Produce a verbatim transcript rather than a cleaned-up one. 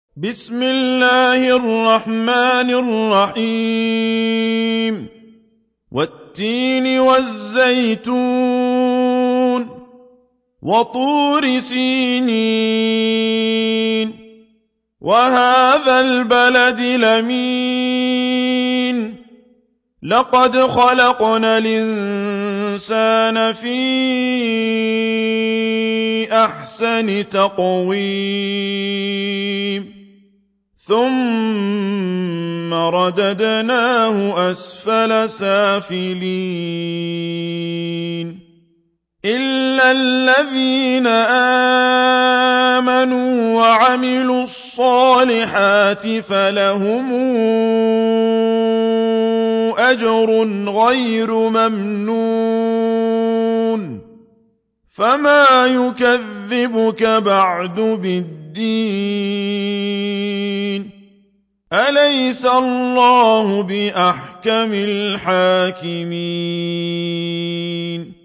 بسم الله الرحمن الرحيم والتين والزيتون وطور سينين وهذا البلد الأمين لقد خلقنا الإنسان في أحسن تقويم ثم رددناه أسفل سافلين إلا الذين آمنوا وعملوا الصالحات فلهم أجر غير ممنون فما يكذبك بعد بالدين أليس الله بأحكم الحاكمين